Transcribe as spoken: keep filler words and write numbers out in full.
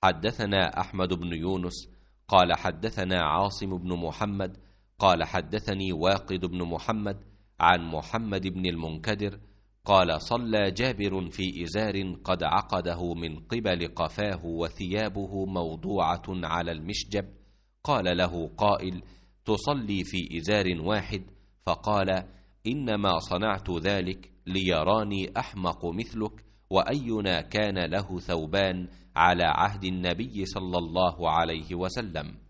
حدثنا أحمد بن يونس قال حدثنا عاصم بن محمد قال حدثني واقد بن محمد عن محمد بن المنكدر قال صلى جابر في إزار قد عقده من قبل قفاه وثيابه موضوعة على المشجب، قال له قائل: تصلي في إزار واحد؟ فقال: إنما صنعت ذلك ليراني أحمق مثلك، وأينا كان له ثوبان على عهد النبي صلى الله عليه وسلم.